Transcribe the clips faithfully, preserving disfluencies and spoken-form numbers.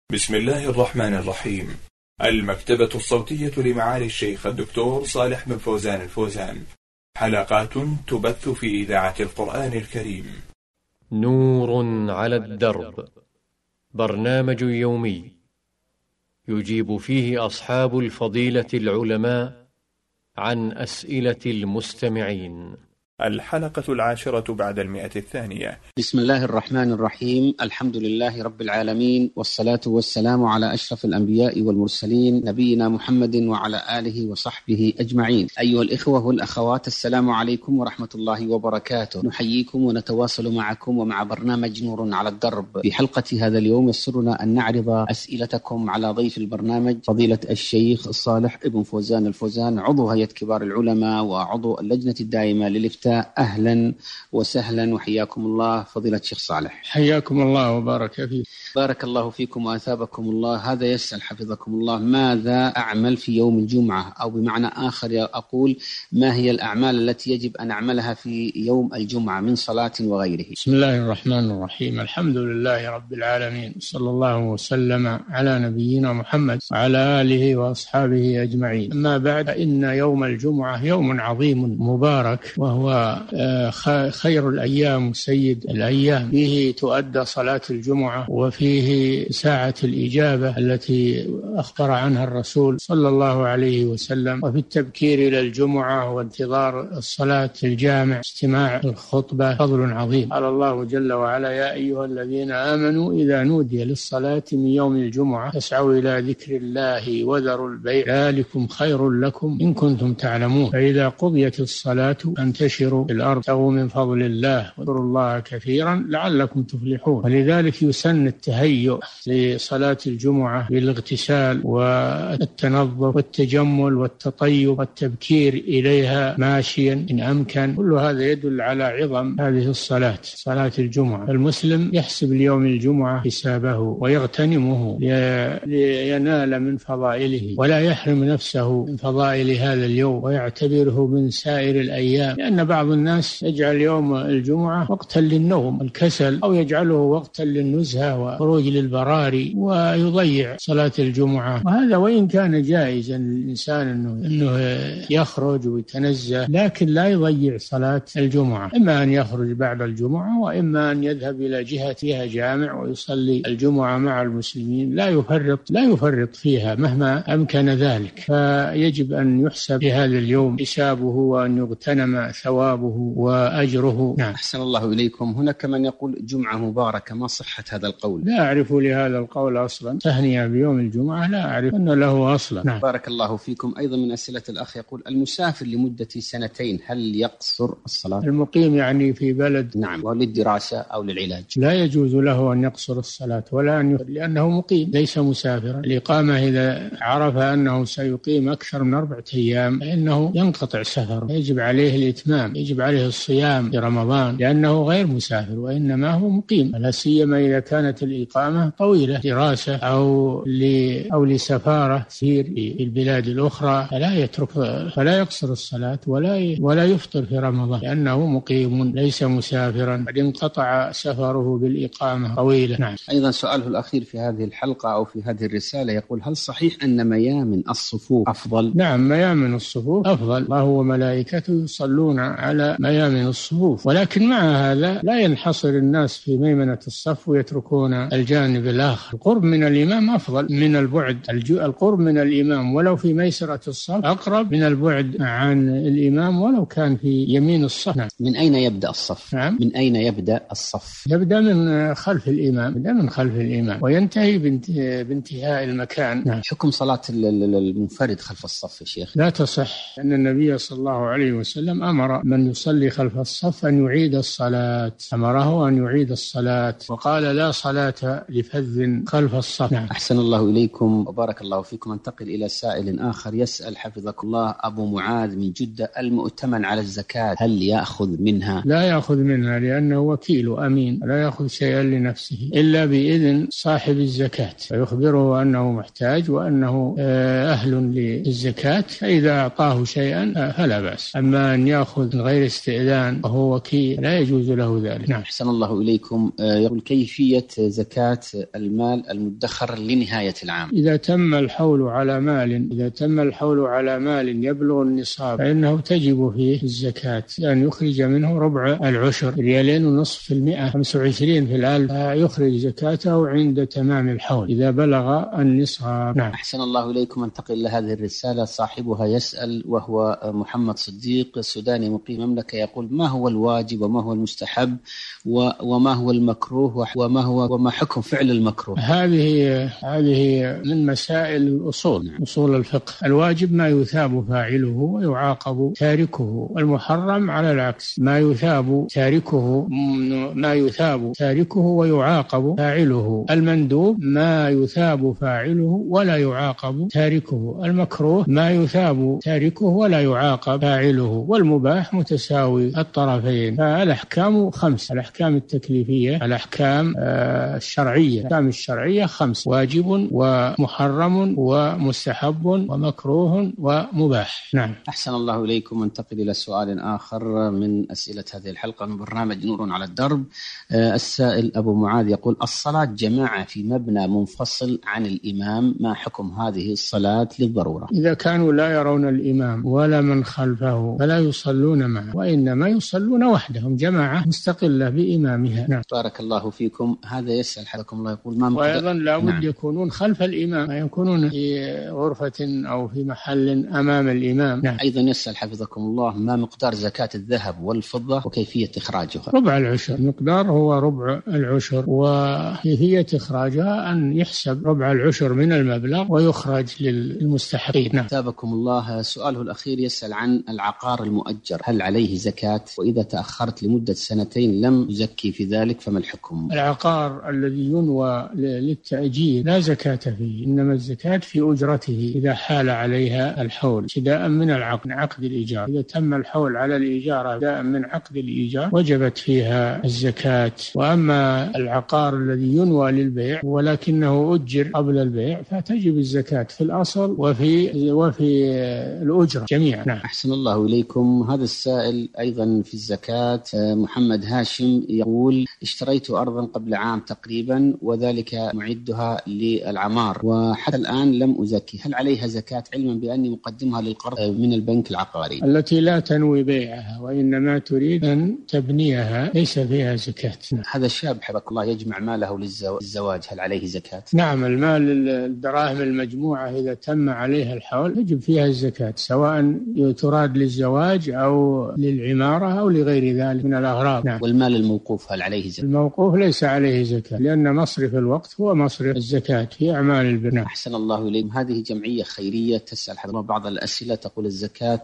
بسم الله الرحمن الرحيم. المكتبة الصوتية لمعالي الشيخ الدكتور صالح بن فوزان الفوزان، حلقات تبث في إذاعة القرآن الكريم. نور على الدرب، برنامج يومي يجيب فيه أصحاب الفضيلة العلماء عن أسئلة المستمعين. الحلقة العاشرة بعد المئة الثانية. بسم الله الرحمن الرحيم. الحمد لله رب العالمين، والصلاة والسلام على أشرف الأنبياء والمرسلين، نبينا محمد وعلى آله وصحبه أجمعين. أيها الإخوة والأخوات، السلام عليكم ورحمة الله وبركاته. نحييكم ونتواصل معكم ومع برنامج نور على الدرب. في حلقة هذا اليوم يسرنا أن نعرض أسئلتكم على ضيف البرنامج فضيلة الشيخ صالح بن فوزان الفوزان، عضو هيئة كبار العلماء وعضو اللجنة الدائمة للإفتاء. أهلا وسهلا وحياكم الله فضيلة الشيخ صالح. حياكم الله وبارك فيك. بارك الله فيكم وأثابكم الله. هذا يسأل حفظكم الله: ماذا أعمل في يوم الجمعة؟ أو بمعنى آخر أقول: ما هي الأعمال التي يجب أن أعملها في يوم الجمعة من صلاة وغيره؟ بسم الله الرحمن الرحيم. الحمد لله رب العالمين، صلى الله وسلم على نبينا محمد وعلى آله وأصحابه أجمعين. أما بعد، إن يوم الجمعة يوم عظيم مبارك، وهو خير الأيام وسيد الأيام. فيه تؤدى صلاة الجمعة، وفيه ساعة الإجابة التي أخبر عنها الرسول صلى الله عليه وسلم، وفي التبكير إلى الجمعة وانتظار الصلاة في الجامع، استماع الخطبة، فضل عظيم. قال الله جل وعلا: يا أيها الذين آمنوا إذا نودي للصلاة من يوم الجمعة فاسعوا إلى ذكر الله وذروا البيع ذلكم خير لكم إن كنتم تعلمون. فإذا قضيت الصلاة فانتشروا في الأرض وابتغوا من فضل الله واذكروا الله كثيرا لعلكم تفلحون. ولذلك يسن التهيؤ لصلاة الجمعة بالاغتسال والتنظف والتجمل والتطيب والتبكير إليها ماشيا إن أمكن. كل هذا يدل على عظم هذه الصلاة، صلاة الجمعة. المسلم يحسب اليوم الجمعة حسابه ويغتنمه لينال من فضائله، ولا يحرم نفسه من فضائل هذا اليوم ويعتبره من سائر الأيام، لأن بعض الناس يجعل يوم الجمعة وقتا للنوم الكسل، أو يجعله وقتا للنزهة وخروج للبراري ويضيع صلاة الجمعة. وهذا وإن كان جائزا للإنسان أنه, إنه يخرج ويتنزه، لكن لا يضيع صلاة الجمعة. إما أن يخرج بعد الجمعة، وإما أن يذهب إلى جهة فيها جامع ويصلي الجمعة مع المسلمين. لا يفرط لا يفرط فيها مهما أمكن ذلك. فيجب أن يحسب في هذا اليوم حسابه، وأن يغتنم ثوابه وأجره. نعم. أحسن الله إليكم. هناك من يقول جمعة مباركة، ما صحة هذا القول؟ لا أعرف لهذا القول أصلا. تهنئة بيوم الجمعة لا أعرف أن له أصلا. نعم. بارك الله فيكم. أيضا من أسئلة الأخ يقول: المسافر لمدة سنتين هل يقصر الصلاة؟ المقيم يعني في بلد، نعم، وللدراسة أو للعلاج، لا يجوز له أن يقصر الصلاة ولا أن يقصر، لأنه مقيم ليس مسافرا. الإقامة إذا عرف أنه سيقيم أكثر من أربعة أيام فإنه ينقطع سفره، يجب عليه الإتمام، يجب عليه الصيام في رمضان، لأنه غير مسافر وإنما هو مقيم، لا سيما إذا كانت الإقامة طويلة، دراسة أو أو لسفارة سير في البلاد الأخرى، فلا يترك فلا يقصر الصلاة ولا ولا يفطر في رمضان، لأنه مقيم ليس مسافرا، قد انقطع سفره بالإقامة طويلة. نعم. أيضا سؤاله الأخير في هذه الحلقة أو في هذه الرسالة يقول: هل صحيح أن ميامن الصفوف أفضل؟ نعم، ميامن الصفوف أفضل، الله وملائكته يصلون على ميامن الصفوف، ولكن مع هذا لا ينحصر الناس في ميمنة الصف ويتركون الجانب الآخر. القرب من الإمام أفضل من البعد. القرب من الإمام ولو في ميسرة الصف أقرب من البعد عن الإمام ولو كان في يمين الصف. نعم. من أين يبدأ الصف؟ نعم. من أين يبدأ الصف؟ يبدأ من خلف الإمام، يبدأ من خلف الإمام وينتهي بانتهاء المكان. نعم. حكم صلاة المنفرد خلف الصف يا شيخ؟ لا تصح، أن النبي صلى الله عليه وسلم أمر من يصلي خلف الصف أن يعيد الصلاة، أمره أن يعيد الصلاة، وقال: لا صلاة لفذ خلف الصف. نعم. أحسن الله إليكم وبارك الله فيكم. انتقل إلى سائل آخر يسأل حفظكم الله: أبو معاذ من جدة، المؤتمن على الزكاة هل يأخذ منها؟ لا يأخذ منها، لأنه وكيل أمين، لا يأخذ شيئا لنفسه إلا بإذن صاحب الزكاة، فيخبره أنه محتاج وأنه أهل للزكاة، فإذا أعطاه شيئا فلا بأس. أما أن يأخذ من غير استئذان وهو وكيل لا يجوز له ذلك. نعم. أحسن الله إليكم. يقول كيفية زكاة المال المدخر لنهاية العام؟ إذا تم الحول على مال إذا تم الحول على مال يبلغ النصاب فإنه تجب فيه الزكاة، يعني يخرج منه ربع العشر، ريالين ونصف في المئة، خمسة وعشرين في الألف، يخرج زكاته عند تمام الحول إذا بلغ النصاب. نعم. أحسن الله إليكم. انتقل إلى هذه الرسالة، صاحبها يسأل وهو محمد صديق السوداني مقيم المملكة، يقول: ما هو الواجب وما هو المستحب وما هو المكروه وما هو وما حكم فعل المكروه؟ هذه هذه من مسائل الأصول، أصول الفقه. الواجب ما يثاب فاعله ويعاقب تاركه، والمحرم على العكس ما يثاب تاركه ما يثاب تاركه ويعاقب فاعله. المندوب ما يثاب فاعله ولا يعاقب تاركه. المكروه ما يثاب تاركه ولا يعاقب فاعله. والمباح متساوي الطرفين. فالأحكام خمس: الأحكام التكليفية، الأحكام الشرعية، الأحكام الشرعية خمس: واجب ومحرم ومستحب ومكروه ومباح. نعم. أحسن الله إليكم. انتقل إلى سؤال آخر من أسئلة هذه الحلقة من برنامج نور على الدرب. السائل أبو معاذ يقول: الصلاة جماعة في مبنى منفصل عن الإمام، ما حكم هذه الصلاة للضرورة؟ إذا كانوا لا يرون الإمام ولا من خلفه فلا يصلون معه، وإنما يصلون وحدهم جماعة مستقلة بإمامها. نعم. بارك الله فيكم. هذا يسأل حفظكم الله يقول: ما وأيضا لا بد نعم. يكونون خلف الإمام، ما يكونون في غرفة أو في محل أمام الإمام. نعم. أيضا يسأل حفظكم الله: ما مقدار زكاة الذهب والفضة وكيفية إخراجها؟ ربع العشر. المقدار هو ربع العشر، وكيفية إخراجها أن يحسب ربع العشر من المبلغ ويخرج للمستحقين. نعم. تابكم الله. سؤاله الأخير يسأل عن العقار المؤجر، هل عليه زكاة؟ وإذا تأخرت لمدة سنتين لم أزكي في ذلك فما الحكم؟ العقار الذي ينوى للتأجير لا زكاة فيه، إنما الزكاة في أجرته إذا حال عليها الحول ابتداء من العقد عقد الإيجار. إذا تم الحول على الإيجار ابتداء من عقد الإيجار وجبت فيها الزكاة. وأما العقار الذي ينوى للبيع ولكنه أجر قبل البيع فتجب الزكاة في الأصل وفي وفي الأجرة جميعا. نعم. أحسن الله إليكم. هذا السائل أيضا في الزكاة محمد هاشم يقول: اشتريت أرضا قبل عام تقريبا وذلك معدها للعمار وحتى الآن لم أزكي، هل عليها زكاة علما بأني مقدمها للقرض من البنك العقاري؟ التي لا تنوي بيعها وإنما تريد أن تبنيها ليس فيها زكاة. هذا الشاب حفظك الله يجمع ماله للزواج، هل عليه زكاة؟ نعم. المال الدراهم المجموعة إذا تم عليها الحول يجب فيها الزكاة، سواء تراد للزواج أو للعمارة أو لغير ذلك من الأغراض. نعم. والمال الموقوف هل عليه زكاة؟ الموقوف ليس عليه زكاة، لأن مصرف الوقت هو مصرف الزكاة في أعمال البناء. أحسن الله إليكم. هذه جمعية خيرية تسأل حضرتك بعض الأسئلة، تقول: الزكاة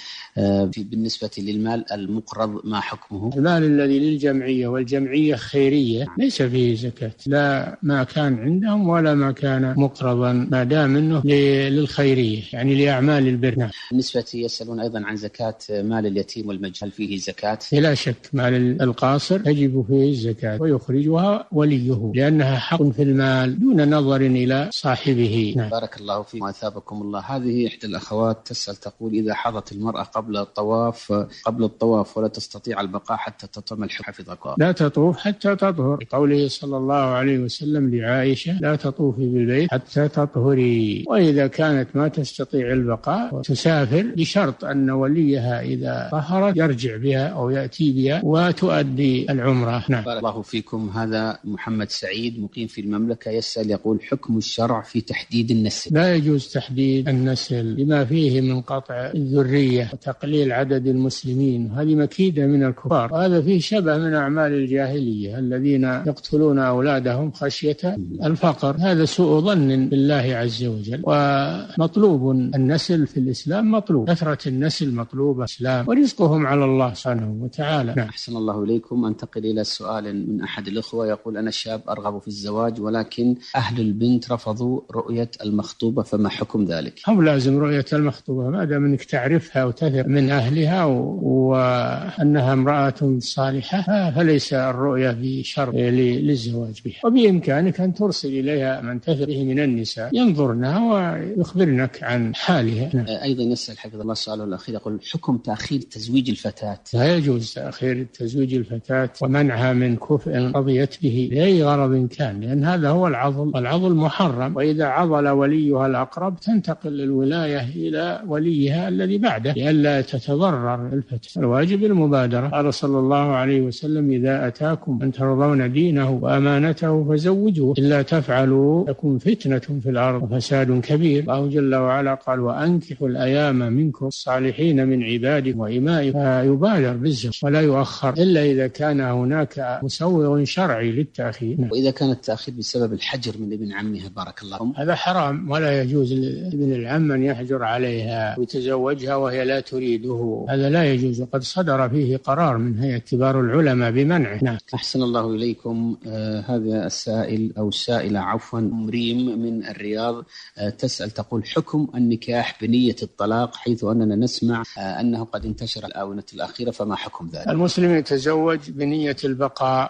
بالنسبة للمال المقرض ما حكمه؟ المال الذي للجمعية والجمعية خيرية ليس فيه زكاة، لا ما كان عندهم ولا ما كان مقرضا ما دام منه للخيرية يعني لأعمال البر. بالنسبة يسألون أيضا عن زكاة مال اليتيم والمجنون، هل فيه زكاة؟ لا شك مال القاصر تجب فيه الزكاة ويخرجها وليه لأنها حق في المال دون نظر إلى صاحبه. نعم. بارك الله فيكم وأثابكم الله. هذه إحدى الأخوات تسأل تقول: إذا حاضت المرأة قبل الطواف قبل الطواف ولا تستطيع البقاء حتى تطعم الحج حفظك الله، لا تطوف حتى تطهر، قوله صلى الله عليه وسلم لعائشة: لا تطوفي بالبيت حتى تطهري. وإذا كانت ما تستطيع البقاء تسافر بشرط أن وليها إذا طهرت يرجع بها أو يأتي بها وتؤدي العمرة. نعم. بارك الله فيكم. هذا محمد سعيد مقيم في المملكة يسأل يقول: حكم الشرع في تحديد النسل؟ لا يجوز تحديد النسل لما فيه من قطع الذرية وتقليل عدد المسلمين، هذه مكيدة من الكفار، وهذا فيه شبه من أعمال الجاهلية الذين يقتلون أولادهم خشية الفقر، هذا سوء ظن بالله عز وجل. ومطلوب النسل في الإسلام مطلوب، كثرة النسل مطلوبة الإسلام ورزقهم على الله سبحانه وتعالى. نعم. أحسن الله إليكم. أنتقل إلى سؤال من أحد الأخوة يقول: أنا شاب أرغب في الزواج ولكن أهل البنت رفضوا رؤية المخطوبة، فما حكم ذلك؟ هم لازم رؤية المخطوبة ما دام أنك تعرفها وتثق من أهلها وأنها امرأة صالحة فليس الرؤية بشرط للزواج بها، وبإمكانك أن ترسل إليها من تثق به من النساء ينظرنها ويخبرنك عن حالها. أيضا يسأل حفظ الله سؤاله الأخير يقول: حكم تأخير تأخير تزويج الفتاة؟ لا يجوز تأخير تزويج الفتاة ومنعها من كفء رضيت به لأي غرض كان، لأن هذا هو العضل، والعضل محرم، وإذا عضل وليها الأقرب تنتقل الولاية إلى وليها الذي بعده لئلا تتضرر الفتاة. الواجب المبادرة. قال صلى الله عليه وسلم: إذا أتاكم من ترضون دينه وأمانته فزوجوه، إلا تفعلوا تكن فتنة في الأرض وفساد كبير. الله جل وعلا قال: وأنكحوا الأيام منكم الصالحين من عبادكم وإمائكم، فيبادر بالزواج ولا يؤخر إلا إذا كان هناك مسوغ شرعي للتأخير. وإذا كان التأخير بسبب الحجر من ابن عمها بارك الله فيكم، هذا حرام، ولا يجوز لابن العم أن يحجر عليها ويتزوجها وهي لا تريده، هذا لا يجوز، وقد صدر فيه قرار من هيئة كبار العلماء بمنعه. نعم. أحسن الله إليكم. آه هذا السائل أو السائلة عفوا مريم من الرياض آه تسأل تقول: حكم النكاح بنية الطلاق، حيث أننا نسمع آه أنه قد انتشر الآونة الأخيرة، فما حكم ذلك؟ المسلم يتزوج بنية البقاء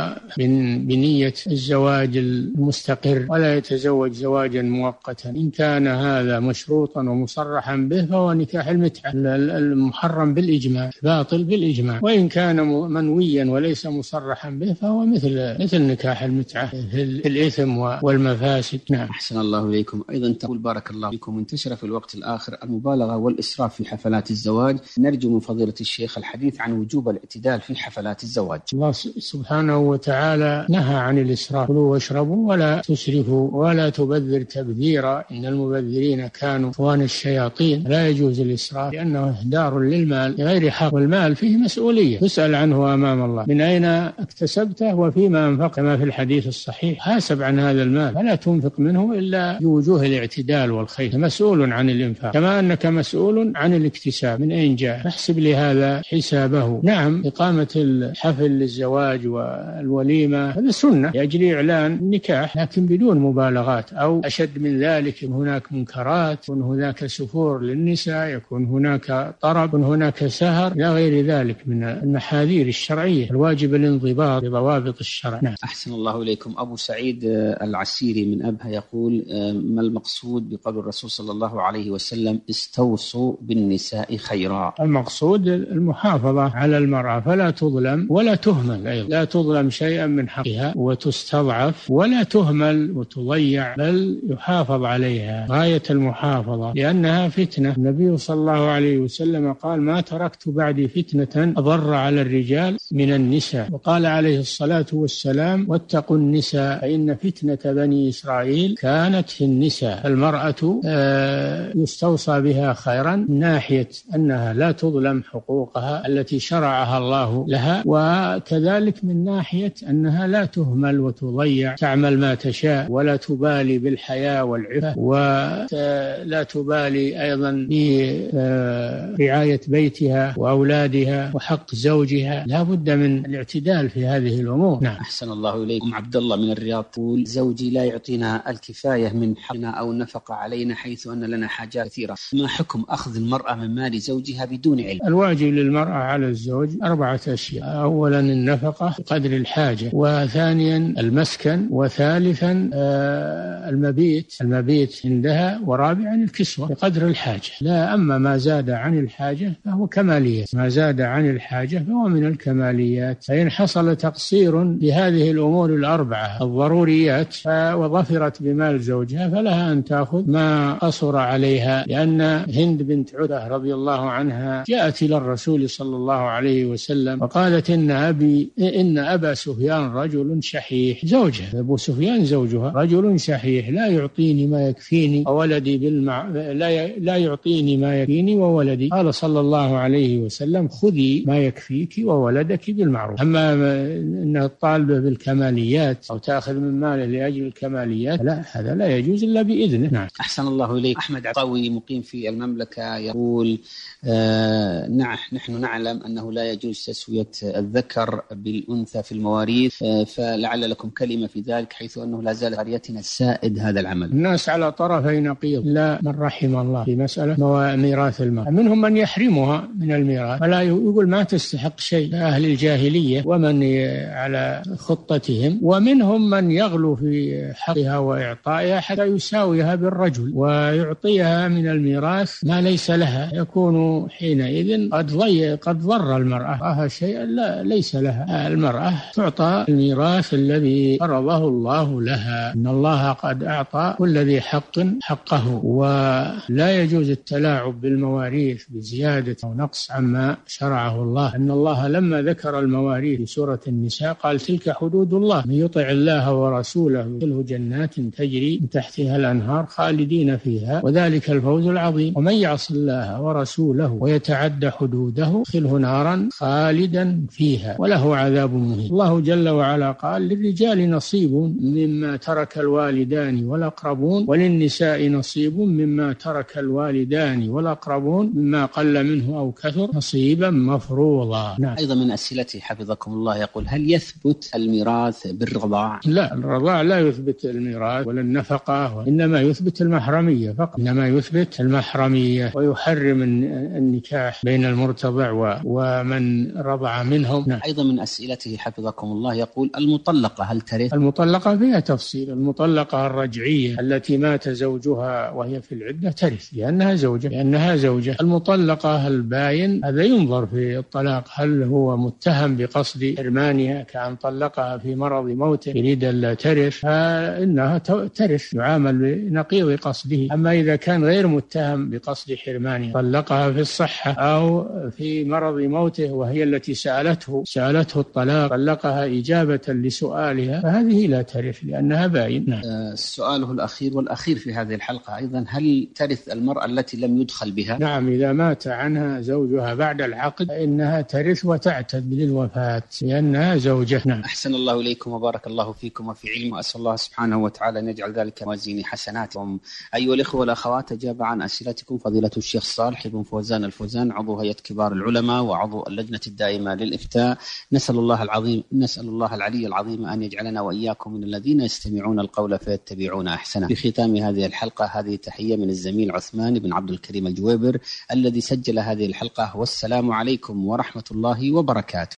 وبنية الزواج المستقر، ولا يتزوج زواجا مؤقتا. إن كان هذا مشروطا ومصرحا به فهو نكاح المتعة المحرم بالإجماع، باطل بالإجماع. وإن كان منويا وليس مصرحا به فهو مثل مثل نكاح المتعة في الإثم والمفاسد. نعم. أحسن الله إليكم. أيضا تقول: بارك الله فيكم، انتشر في الوقت الآخر المبالغة والإسراف في حفلات الزواج، نرجو من فضيلة الشيخ الحديث عن وجوب الاعتدال في حفلات الزواج. الله سبحانه وتعالى نهى عن الإسراف: كلوا واشربوا ولا تسرفوا ولا تبذر تبذيرا إن المبذرين كانوا إخوان الشياطين. لا يجوز الإسراف لأنه إهدار للمال بغير حق، والمال فيه مسؤولية تسأل عنه أمام الله: من أين اكتسبته وفيما أنفق، كما في الحديث الصحيح: حاسب عن هذا المال فلا تنفق منه إلا بوجوه الاعتدال والخير، مسؤول عن الإنفاق كما أنك مسؤول عن الاكتساب من أين جاء، فاحسب لهذا حسابه. نعم، إقامة الحفل للزواج والوليمة هذا سنة لأجل إعلان النكاح، لكن بدون مبالغات، أو أشد من ذلك هناك منكرات، يكون هناك سفور للنساء، يكون هناك طرب، يكون هناك سهر، لا غير ذلك من المحاذير الشرعية. الواجب الانضباط بضوابط الشرع. نعم. أحسن الله إليكم. أبو سعيد العسيري من أبها يقول: ما المقصود بقول الرسول صلى الله عليه وسلم: استوصوا بالنساء خيرا؟ المقصود المحافظة على المرأة، فلا تظلم ولا تهمل، أيضا لا تظلم شيئا من حقها وتستضعف، ولا تهمل وتضيع، بل يحافظ عليها غاية المحافظة، لأنها فتنة. النبي صلى الله عليه وسلم قال: ما تركت بعدي فتنة أضر على الرجال من النساء. وقال عليه الصلاة والسلام: واتقوا النساء فإن فتنة بني إسرائيل كانت في النساء. المرأة يستوصى بها خيرا من ناحية أنها لا تظلم حقوقها التي شرعها الله لها، وكذلك من ناحية أنها لا تهمل وتضيع، تعمل ما تشاء ولا تبالي بالحياة والعفة، ولا تبالي أيضا برعاية بيتها وأولادها وحق زوجها. لا بد من الاعتدال في هذه الأمور. نعم. أحسن الله إليكم. عبد الله من الرياض تقول: زوجي لا يعطينا الكفاية من حقنا أو النفقة علينا، حيث أن لنا حاجات كثيرة، ما حكم أخذ المرأة من مال زوجها بدون علم؟ الواجب للمرأة على الزوج أربعة أشياء: أولا النفقة بقدر الحاجة، وثانيا المسكن، وثالثا المبيت المبيت عندها، ورابعا الكسوة بقدر الحاجة. لا أما ما زاد عن الحاجة فهو كماليات، ما زاد عن الحاجة فهو من الكماليات. فإن حصل تقصير بهذه الأمور الأربعة الضروريات وظفرت بمال زوجها فلها أن تأخذ ما قصر عليها، لأن هند بنت عتبة رضي الله عنها جاءت إلى الرسول صلى الله عليه وسلم وقالت: إن أبي إن أبا سفيان رجل شحيح. زوجها أبو سفيان زوجها رجل شحيح، لا يعطيني ما يكفيني وولدي بالمع... لا ي... لا يعطيني ما يكفيني وولدي. قال صلى الله عليه وسلم: خذي ما يكفيك وولدك بالمعروف. أما أن الطالبة بالكماليات أو تأخذ من ماله لأجل الكماليات، لا، هذا لا يجوز إلا بإذنه. نعم. أحسن الله إليك. أحمد عطاوي مقيم في المملكة يقول: آه نعم نحن نعلم أنه لا يجوز تسوية الذكر بالأنثى في المواريث، آه فلعل لكم كلمة في ذلك، حيث أنه لا زال قريتنا السائد هذا العمل. الناس على طرفي نقيض، لا من رحم الله في مسألة ميراث المرأة. منهم من يحرمها من الميراث ولا يقول ما تستحق شيء، أهل الجاهلية ومن على خطتهم، ومنهم من يغلو في حقها وإعطائها حتى يساويها بالرجل ويعطيها من الميراث ما ليس لها، يكون حين حينئذ قد ضي قد ضر المرأة شيئا لا ليس لها. المرأة تعطى الميراث الذي فرضه الله لها. إن الله قد أعطى كل ذي حق حقه، ولا يجوز التلاعب بالمواريث بزيادة أو نقص عما شرعه الله. أن الله لما ذكر المواريث في سورة النساء قال تلك حدود الله، من يطع الله ورسوله يدخله جنات تجري من تحتها الأنهار خالدين فيها وذلك الفوز العظيم، ومن يعص الله ورسوله ويتعدى حدوده يدخله نارا خالدا فيها وله عذاب مهين. الله جل وعلا قال للرجال نصيب مما ترك الوالدان والأقربون وللنساء نصيب مما ترك الوالدان والأقربون مما قل منه أو كثر نصيبا مفروضا. نعم. أيضا من أسئلته حفظكم الله يقول هل يثبت الميراث بالرضاع؟ لا، الرضاع لا يثبت الميراث ولا النفقة، وإنما يثبت المحرمية فقط، إنما يثبت المحرمية ويحرم النكاح بين المرتضع ومن رضع منهم. نعم. أيضا من أسئلته حفظكم الله يقول المطلقة هل ترث؟ المطلقة فيها تفصيل. المطلقة الرجعية التي مات زوجها وهي في العدة ترث لأنها زوجة لأنها زوجة. المطلقة الباين هذا ينظر في الطلاق هل هو متهم بقصد حرمانها كأن طلقها في مرض موته يريد ألا ترث، فإنها ترث يعامل بنقيض قصده. أما إذا كان غير متهم بقصد حرمانها طلقها في الصحة أو في مرض موته وهي التي سألته سألته الطلاق طلقها إجابة لسؤالها فهذه لا ترث لأنها باين. نعم. آه سؤاله الأخير والأخير في هذه الحلقة أيضا هل ترث المرأة التي لم يدخل بها؟ نعم، إذا مات عنها زوجها بعد العقد فإنها ترث وتعتد للوفاة لأنها زوجة. نعم. أحسن الله إليكم وبارك الله فيكم وفي علم، وأسأل الله سبحانه وتعالى أن يجعل ذلك موازين حسناتكم. أيها الإخوة والأخوات، أجاب عن أسئلتكم فضيلة الشيخ صالح بن فوزان الفوزان عضو هيئة كبار العلماء وعضو اللجنة الدائمة للإفتاء. نسأل الله العظيم نسأل الله العلي العظيم أن يجعلنا وإياكم من الذين يستمعون القول فيتبعون أحسنه. في ختام هذه الحلقة هذه تحية من الزميل عثمان بن عبد الكريم الجويبر الذي سجل هذه الحلقة، والسلام عليكم ورحمة الله وبركاته.